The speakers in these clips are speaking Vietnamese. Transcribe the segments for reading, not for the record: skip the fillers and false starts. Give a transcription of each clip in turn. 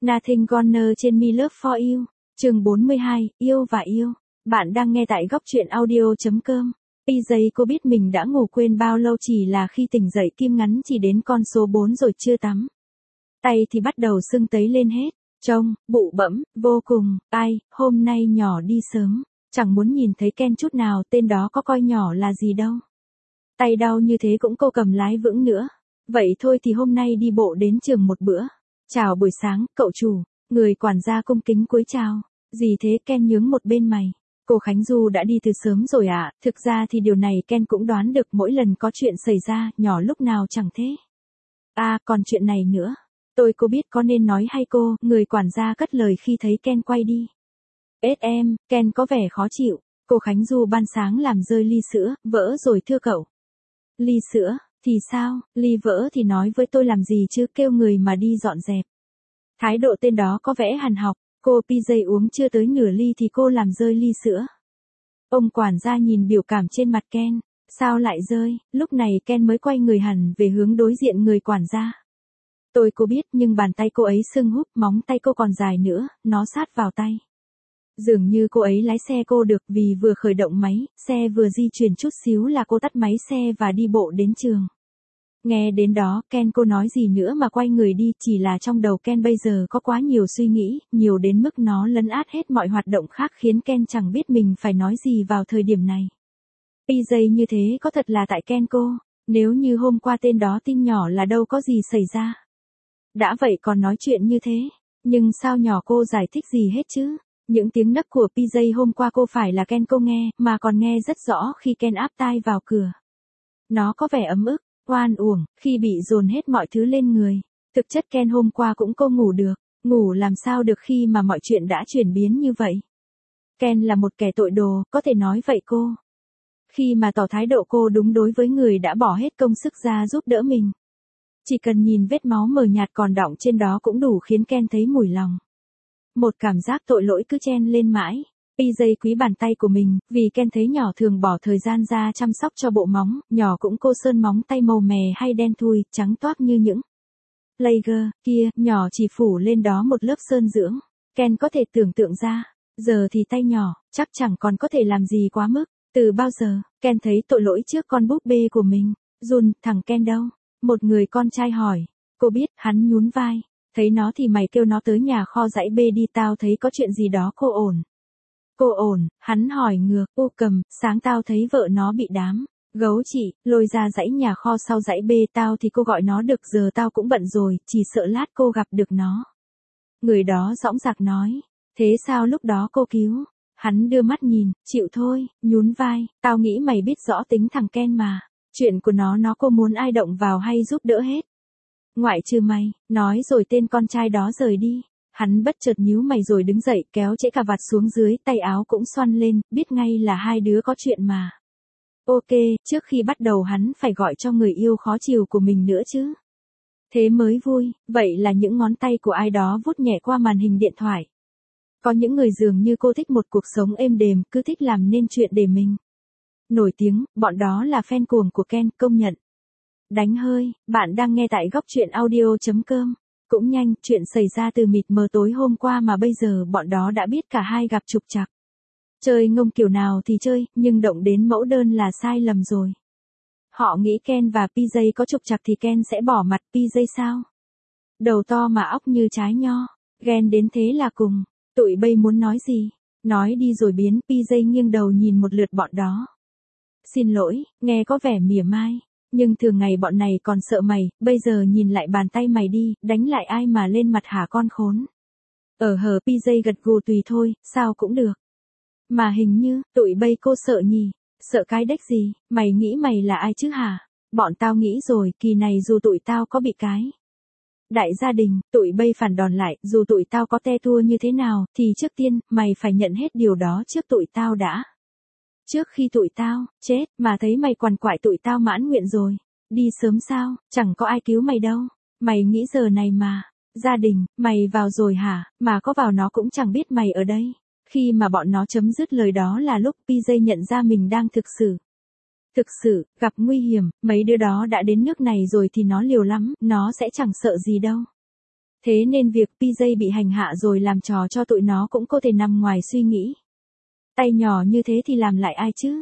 Nothing Gonna Change Me Love For You, chương 42, yêu và yêu. Bạn đang nghe tại góc truyện audio.com. PJ cô biết mình đã ngủ quên bao lâu, chỉ là khi tỉnh dậy kim ngắn chỉ đến con số 4 rồi, chưa tắm. Tay thì bắt đầu sưng tấy lên hết, trông, bụ bẫm, vô cùng. Ai, hôm nay nhỏ đi sớm, chẳng muốn nhìn thấy Ken chút nào, tên đó có coi nhỏ là gì đâu. Tay đau như thế cũng cô cầm lái vững nữa. Vậy thôi thì hôm nay đi bộ đến trường một bữa. Chào buổi sáng, cậu chủ. Người quản gia cung kính cúi chào. Gì thế? Ken nhướng một bên mày. Cô Khánh Du đã đi từ sớm rồi ạ. Thực ra thì điều này Ken cũng đoán được, mỗi lần có chuyện xảy ra, nhỏ lúc nào chẳng thế. À, còn chuyện này nữa. Cô biết có nên nói hay cô? Người quản gia cất lời khi thấy Ken quay đi. Em, Ken có vẻ khó chịu. Cô Khánh Du ban sáng làm rơi ly sữa, vỡ rồi thưa cậu. Ly sữa? Thì sao, ly vỡ thì nói với tôi làm gì chứ, kêu người mà đi dọn dẹp. Thái độ tên đó có vẻ hằn học. Cô PJ uống chưa tới nửa ly thì cô làm rơi ly sữa. Ông quản gia nhìn biểu cảm trên mặt Ken. Sao lại rơi? Lúc này Ken mới quay người hẳn về hướng đối diện người quản gia. Cô biết, nhưng bàn tay cô ấy sưng húp, móng tay cô còn dài nữa, nó sát vào tay. Dường như cô ấy lái xe cô được, vì vừa khởi động máy, xe vừa di chuyển chút xíu là cô tắt máy xe và đi bộ đến trường. Nghe đến đó, Ken cô nói gì nữa mà quay người đi, chỉ là trong đầu Ken bây giờ có quá nhiều suy nghĩ, nhiều đến mức nó lấn át hết mọi hoạt động khác, khiến Ken chẳng biết mình phải nói gì vào thời điểm này. PJ như thế có thật là tại Ken cô, nếu như hôm qua tên đó tin nhỏ là đâu có gì xảy ra. Đã vậy còn nói chuyện như thế, nhưng sao nhỏ cô giải thích gì hết chứ? Những tiếng nấc của PJ hôm qua cô phải là Ken cô nghe, mà còn nghe rất rõ khi Ken áp tai vào cửa. Nó có vẻ ấm ức, oan uổng, khi bị dồn hết mọi thứ lên người. Thực chất Ken hôm qua cũng cô ngủ được, ngủ làm sao được khi mà mọi chuyện đã chuyển biến như vậy. Ken là một kẻ tội đồ, có thể nói vậy cô. Khi mà tỏ thái độ cô đúng đối với người đã bỏ hết công sức ra giúp đỡ mình. Chỉ cần nhìn vết máu mờ nhạt còn đọng trên đó cũng đủ khiến Ken thấy mủi lòng. Một cảm giác tội lỗi cứ chen lên mãi. PJ quý bàn tay của mình, vì Ken thấy nhỏ thường bỏ thời gian ra chăm sóc cho bộ móng, nhỏ cũng cô sơn móng tay màu mè hay đen thui, trắng toát như những lager kia, nhỏ chỉ phủ lên đó một lớp sơn dưỡng. Ken có thể tưởng tượng ra, giờ thì tay nhỏ, chắc chẳng còn có thể làm gì quá mức. Từ bao giờ, Ken thấy tội lỗi trước con búp bê của mình. Jun, thằng Ken đâu? Một người con trai hỏi. Cô biết, hắn nhún vai. Thấy nó thì mày kêu nó tới nhà kho dãy B đi, tao thấy có chuyện gì đó cô ổn. Cô ổn, hắn hỏi ngược. Cầm, sáng tao thấy vợ nó bị đám gấu chị lôi ra dãy nhà kho sau dãy B, tao thì cô gọi nó được, giờ tao cũng bận rồi, chỉ sợ lát cô gặp được nó. Người đó dõng dạc nói. Thế sao lúc đó cô cứu? Hắn đưa mắt nhìn, chịu thôi, nhún vai, tao nghĩ mày biết rõ tính thằng Ken mà. Chuyện của nó cô muốn ai động vào hay giúp đỡ hết. Ngoại trừ mày, nói rồi tên con trai đó rời đi. Hắn bất chợt nhíu mày rồi đứng dậy, kéo trễ cà vạt xuống dưới, tay áo cũng xoăn lên, biết ngay là hai đứa có chuyện mà. Ok, trước khi bắt đầu hắn phải gọi cho người yêu khó chiều của mình nữa chứ. Thế mới vui, vậy là những ngón tay của ai đó vuốt nhẹ qua màn hình điện thoại. Có những người dường như cô thích một cuộc sống êm đềm, cứ thích làm nên chuyện để mình nổi tiếng, bọn đó là fan cuồng của Ken, công nhận. Đánh hơi, bạn đang nghe tại góc truyện audio.com. Cũng nhanh, chuyện xảy ra từ mịt mờ tối hôm qua mà bây giờ bọn đó đã biết cả hai gặp trục trặc. Chơi ngông kiểu nào thì chơi, nhưng động đến mẫu đơn là sai lầm rồi. Họ nghĩ Ken và PJ có trục trặc thì Ken sẽ bỏ mặt PJ sao? Đầu to mà óc như trái nho, ghen đến thế là cùng. Tụi bay muốn nói gì? Nói đi rồi biến. PJ nghiêng đầu nhìn một lượt bọn đó. Xin lỗi, nghe có vẻ mỉa mai. Nhưng thường ngày bọn này còn sợ mày, bây giờ nhìn lại bàn tay mày đi, đánh lại ai mà lên mặt hả con khốn. PJ gật gù tùy thôi, sao cũng được. Mà hình như, tụi bay cô sợ nhỉ? Sợ cái đếch gì, mày nghĩ mày là ai chứ hả? Bọn tao nghĩ rồi, kỳ này dù tụi tao có bị cái đại gia đình, tụi bay phản đòn lại, dù tụi tao có te tua như thế nào, thì trước tiên, mày phải nhận hết điều đó trước tụi tao đã. Trước khi tụi tao, chết, mà thấy mày quằn quại tụi tao mãn nguyện rồi. Đi sớm sao, chẳng có ai cứu mày đâu. Mày nghĩ giờ này mà, gia đình, mày vào rồi hả, mà có vào nó cũng chẳng biết mày ở đây. Khi mà bọn nó chấm dứt lời đó là lúc PJ nhận ra mình đang thực sự, gặp nguy hiểm, mấy đứa đó đã đến nước này rồi thì nó liều lắm, nó sẽ chẳng sợ gì đâu. Thế nên việc PJ bị hành hạ rồi làm trò cho tụi nó cũng có thể nằm ngoài suy nghĩ. Tay nhỏ như thế thì làm lại ai chứ?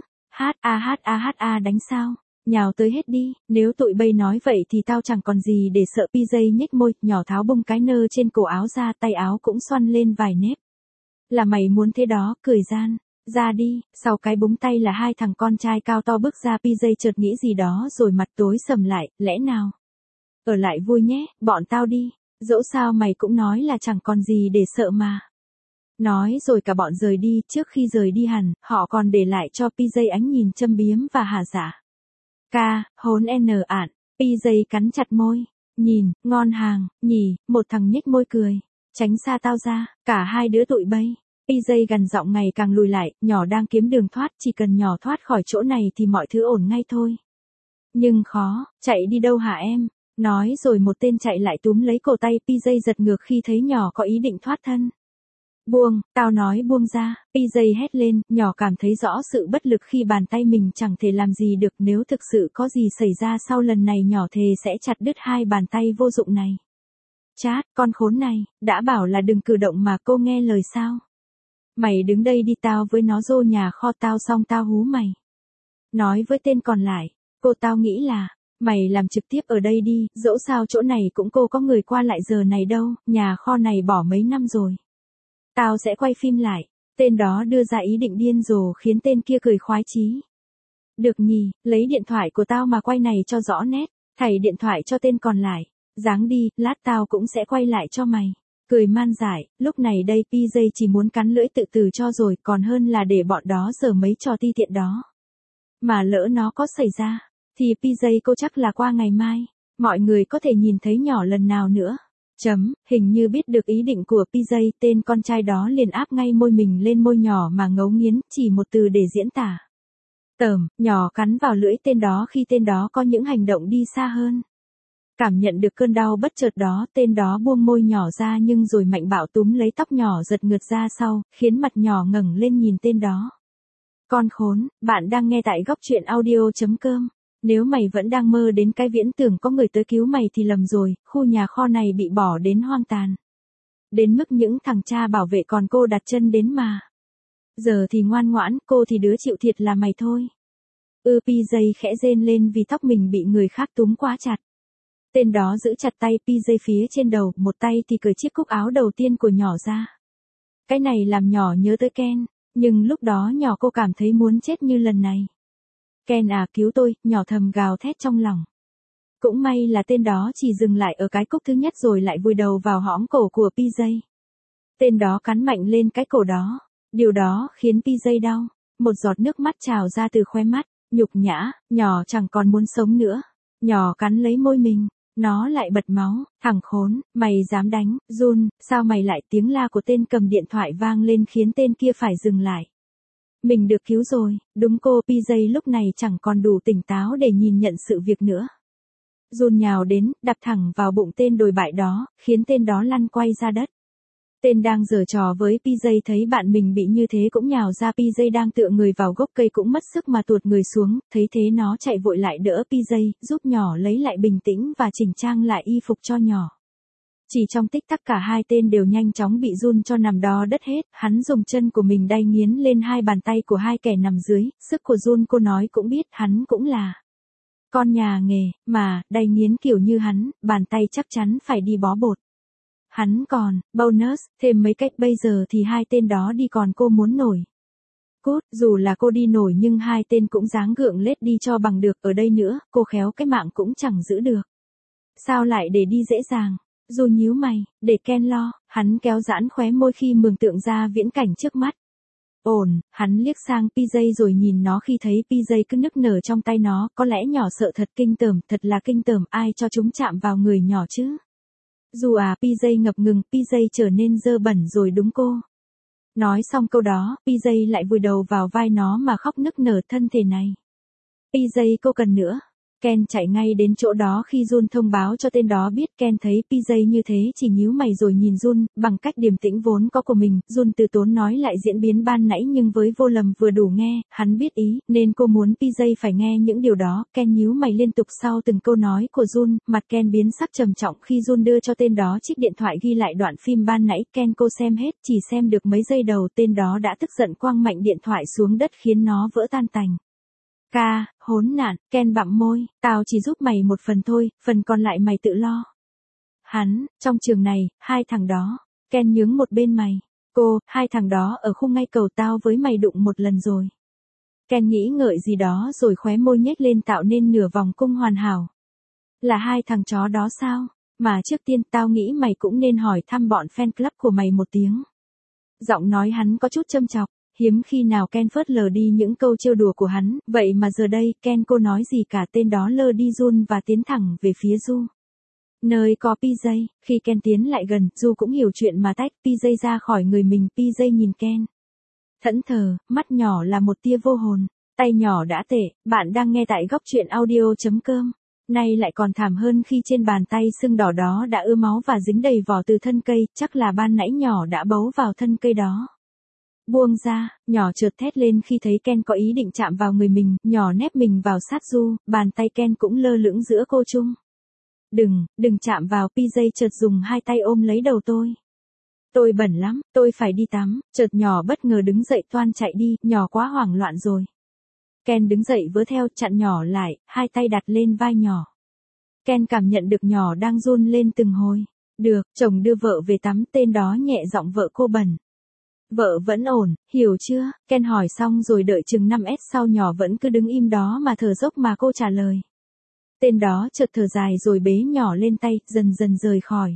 Đánh sao? Nhào tới hết đi, nếu tụi bay nói vậy thì tao chẳng còn gì để sợ. PJ nhếch môi, nhỏ tháo bông cái nơ trên cổ áo ra, tay áo cũng xoăn lên vài nếp. Là mày muốn thế đó, cười gian. Ra đi, sau cái búng tay là hai thằng con trai cao to bước ra. PJ chợt nghĩ gì đó rồi mặt tối sầm lại, lẽ nào? Ở lại vui nhé, bọn tao đi. Dẫu sao mày cũng nói là chẳng còn gì để sợ mà. Nói rồi cả bọn rời đi, trước khi rời đi hẳn, họ còn để lại cho PJ ánh nhìn châm biếm và hả dạ. Hốn ạn, PJ cắn chặt môi. Nhìn, ngon hàng, nhỉ, một thằng nhếch môi cười. Tránh xa tao ra, cả hai đứa tụi bay. PJ gằn giọng ngày càng lùi lại, nhỏ đang kiếm đường thoát, chỉ cần nhỏ thoát khỏi chỗ này thì mọi thứ ổn ngay thôi. Nhưng khó, chạy đi đâu hả em? Nói rồi một tên chạy lại túm lấy cổ tay PJ giật ngược khi thấy nhỏ có ý định thoát thân. Buông, tao nói buông ra, PJ hét lên, nhỏ cảm thấy rõ sự bất lực khi bàn tay mình chẳng thể làm gì được. Nếu thực sự có gì xảy ra sau lần này nhỏ thề sẽ chặt đứt hai bàn tay vô dụng này. Chát, con khốn này, đã bảo là đừng cử động mà cô nghe lời sao? Mày đứng đây đi, tao với nó vô nhà kho tao xong tao hú mày. Nói với tên còn lại, tao nghĩ là, mày làm trực tiếp ở đây đi, dẫu sao chỗ này cũng có người qua lại giờ này đâu, nhà kho này bỏ mấy năm rồi. Tao sẽ quay phim lại. Tên đó đưa ra ý định điên rồ khiến tên kia cười khoái chí. Được nhỉ, lấy điện thoại của tao mà quay này cho rõ nét. Thảy điện thoại cho tên còn lại. Dáng đi, lát tao cũng sẽ quay lại cho mày. Cười man dại, lúc này đây PJ chỉ muốn cắn lưỡi tự tử cho rồi, còn hơn là để bọn đó giở mấy trò ti tiện đó. Mà lỡ nó có xảy ra, thì PJ cô chắc là qua ngày mai, mọi người có thể nhìn thấy nhỏ lần nào nữa. Hình như biết được ý định của PJ, tên con trai đó liền áp ngay môi mình lên môi nhỏ mà ngấu nghiến, chỉ một từ để diễn tả. Nhỏ cắn vào lưỡi tên đó khi tên đó có những hành động đi xa hơn. Cảm nhận được cơn đau bất chợt đó, tên đó buông môi nhỏ ra nhưng rồi mạnh bạo túm lấy tóc nhỏ giật ngược ra sau, khiến mặt nhỏ ngẩng lên nhìn tên đó. Con khốn, bạn đang nghe tại góc truyện audio.com. Nếu mày vẫn đang mơ đến cái viễn tưởng có người tới cứu mày thì lầm rồi, khu nhà kho này bị bỏ đến hoang tàn. Đến mức những thằng cha bảo vệ còn cô đặt chân đến mà. Giờ thì ngoan ngoãn, cô thì đứa chịu thiệt là mày thôi. PJ khẽ rên lên vì tóc mình bị người khác túm quá chặt. Tên đó giữ chặt tay PJ phía trên đầu, một tay thì cởi chiếc cúc áo đầu tiên của nhỏ ra. Cái này làm nhỏ nhớ tới Ken, nhưng lúc đó nhỏ cô cảm thấy muốn chết như lần này. Ken à, cứu tôi, nhỏ thầm gào thét trong lòng. Cũng may là tên đó chỉ dừng lại ở cái cúc thứ nhất rồi lại vùi đầu vào hõm cổ của PJ. Tên đó cắn mạnh lên cái cổ đó. Điều đó khiến PJ đau. Một giọt nước mắt trào ra từ khóe mắt. Nhục nhã, nhỏ chẳng còn muốn sống nữa. Nhỏ cắn lấy môi mình. Nó lại bật máu. Thằng khốn, mày dám đánh, Jun, sao mày lại? Tiếng la của tên cầm điện thoại vang lên khiến tên kia phải dừng lại. Mình được cứu rồi, đúng cô. PJ lúc này chẳng còn đủ tỉnh táo để nhìn nhận sự việc nữa. Jun nhào đến, đập thẳng vào bụng tên đồi bại đó, khiến tên đó lăn quay ra đất. Tên đang giở trò với PJ thấy bạn mình bị như thế cũng nhào ra. PJ đang tựa người vào gốc cây cũng mất sức mà tuột người xuống, thấy thế nó chạy vội lại đỡ PJ, giúp nhỏ lấy lại bình tĩnh và chỉnh trang lại y phục cho nhỏ. Chỉ trong tích tắc cả hai tên đều nhanh chóng bị Jun cho nằm đo đất hết, hắn dùng chân của mình đay nghiến lên hai bàn tay của hai kẻ nằm dưới, sức của Jun cô nói cũng biết hắn cũng là con nhà nghề, mà, đay nghiến kiểu như hắn, bàn tay chắc chắn phải đi bó bột. Hắn còn, bonus, thêm mấy cách bây giờ thì hai tên đó đi còn cô muốn nổi. Cút, dù là cô đi nổi nhưng hai tên cũng dáng gượng lết đi cho bằng được, ở đây nữa, cô khéo cái mạng cũng chẳng giữ được. Sao lại để đi dễ dàng? Dù nhíu mày, để Ken lo, hắn kéo giãn khóe môi khi mường tượng ra viễn cảnh trước mắt. Ổn, hắn liếc sang PJ rồi nhìn nó khi thấy PJ cứ nức nở trong tay nó, có lẽ nhỏ sợ thật kinh tởm, thật là kinh tởm, ai cho chúng chạm vào người nhỏ chứ? Dù à, PJ ngập ngừng, PJ trở nên dơ bẩn rồi đúng cô. Nói xong câu đó, PJ lại vùi đầu vào vai nó mà khóc nức nở thân thể này. PJ cô cần nữa. Ken chạy ngay đến chỗ đó khi Jun thông báo cho tên đó biết. Ken thấy PJ như thế chỉ nhíu mày rồi nhìn Jun, bằng cách điềm tĩnh vốn có của mình, Jun từ tốn nói lại diễn biến ban nãy nhưng với vô lầm vừa đủ nghe, hắn biết ý, nên cô muốn PJ phải nghe những điều đó. Ken nhíu mày liên tục sau từng câu nói của Jun, mặt Ken biến sắc trầm trọng khi Jun đưa cho tên đó chiếc điện thoại ghi lại đoạn phim ban nãy. Ken cô xem hết, chỉ xem được mấy giây đầu, tên đó đã tức giận quăng mạnh điện thoại xuống đất khiến nó vỡ tan tành. Hỗn nạn, Ken bặm môi, tao chỉ giúp mày một phần thôi, phần còn lại mày tự lo. Hắn, trong trường này, hai thằng đó, Ken nhướng một bên mày. Cô, hai thằng đó ở khu ngay cầu tao với mày đụng một lần rồi. Ken nghĩ ngợi gì đó rồi khóe môi nhếch lên tạo nên nửa vòng cung hoàn hảo. Là hai thằng chó đó sao? Mà trước tiên tao nghĩ mày cũng nên hỏi thăm bọn fan club của mày một tiếng. Giọng nói hắn có chút châm chọc. Hiếm khi nào Ken phớt lờ đi những câu trêu đùa của hắn, vậy mà giờ đây, Ken cô nói gì cả. Tên đó lơ đi Jun và tiến thẳng về phía Du. Nơi có PJ, khi Ken tiến lại gần, Du cũng hiểu chuyện mà tách PJ ra khỏi người mình. PJ nhìn Ken. Thẫn thờ, mắt nhỏ là một tia vô hồn, tay nhỏ đã tệ. Bạn đang nghe tại góc truyện audio.com. Nay lại còn thảm hơn khi trên bàn tay sưng đỏ đó đã ưa máu và dính đầy vỏ từ thân cây, chắc là ban nãy nhỏ đã bấu vào thân cây đó. Buông ra, nhỏ chợt thét lên khi thấy Ken có ý định chạm vào người mình, nhỏ nép mình vào sát Du, bàn tay Ken cũng lơ lửng giữa cô chung. Đừng chạm vào. PJ chợt dùng hai tay ôm lấy đầu tôi. Tôi bẩn lắm, tôi phải đi tắm. Chợt nhỏ bất ngờ đứng dậy toan chạy đi, nhỏ quá hoảng loạn rồi. Ken đứng dậy vớ theo, chặn nhỏ lại, hai tay đặt lên vai nhỏ. Ken cảm nhận được nhỏ đang run lên từng hồi. Được, chồng đưa vợ về tắm. Tên đó nhẹ giọng vợ cô bẩn. Vợ vẫn ổn, hiểu chưa? Ken hỏi xong rồi đợi chừng 5s sau nhỏ vẫn cứ đứng im đó mà thở dốc mà cô trả lời. Tên đó chợt thở dài rồi bế nhỏ lên tay, dần dần rời khỏi.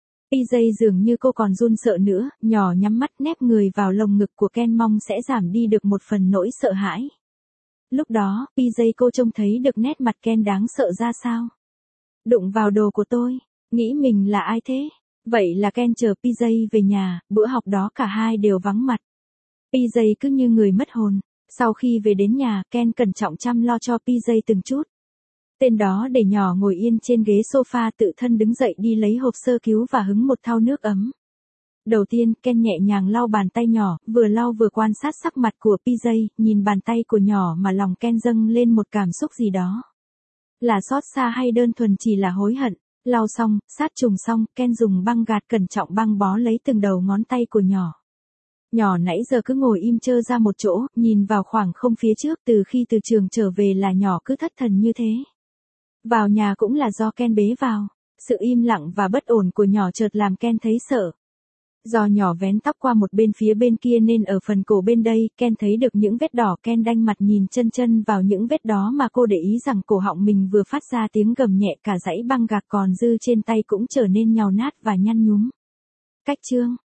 PJ dường như cô còn run sợ nữa, nhỏ nhắm mắt nép người vào lồng ngực của Ken mong sẽ giảm đi được một phần nỗi sợ hãi. Lúc đó, PJ cô trông thấy được nét mặt Ken đáng sợ ra sao. Đụng vào đồ của tôi, nghĩ mình là ai thế? Vậy là Ken chờ PJ về nhà, bữa học đó cả hai đều vắng mặt. PJ cứ như người mất hồn. Sau khi về đến nhà, Ken cẩn trọng chăm lo cho PJ từng chút. Tên đó để nhỏ ngồi yên trên ghế sofa, tự thân đứng dậy đi lấy hộp sơ cứu và hứng một thau nước ấm. Đầu tiên, Ken nhẹ nhàng lau bàn tay nhỏ, vừa lau vừa quan sát sắc mặt của PJ, nhìn bàn tay của nhỏ mà lòng Ken dâng lên một cảm xúc gì đó. Là xót xa hay đơn thuần chỉ là hối hận. Lau xong, sát trùng xong, Ken dùng băng gạt cẩn trọng băng bó lấy từng đầu ngón tay của nhỏ. Nhỏ nãy giờ cứ ngồi im trơ ra một chỗ, nhìn vào khoảng không phía trước. Từ khi từ trường trở về là nhỏ cứ thất thần như thế. Vào nhà cũng là do Ken bế vào. Sự im lặng và bất ổn của nhỏ chợt làm Ken thấy sợ. Do nhỏ vén tóc qua một bên phía bên kia nên ở phần cổ bên đây, Ken thấy được những vết đỏ. Ken đanh mặt nhìn chân vào những vết đó mà cô để ý rằng cổ họng mình vừa phát ra tiếng gầm nhẹ, cả dãy băng gạc còn dư trên tay cũng trở nên nhàu nát và nhăn nhúm. Cách chương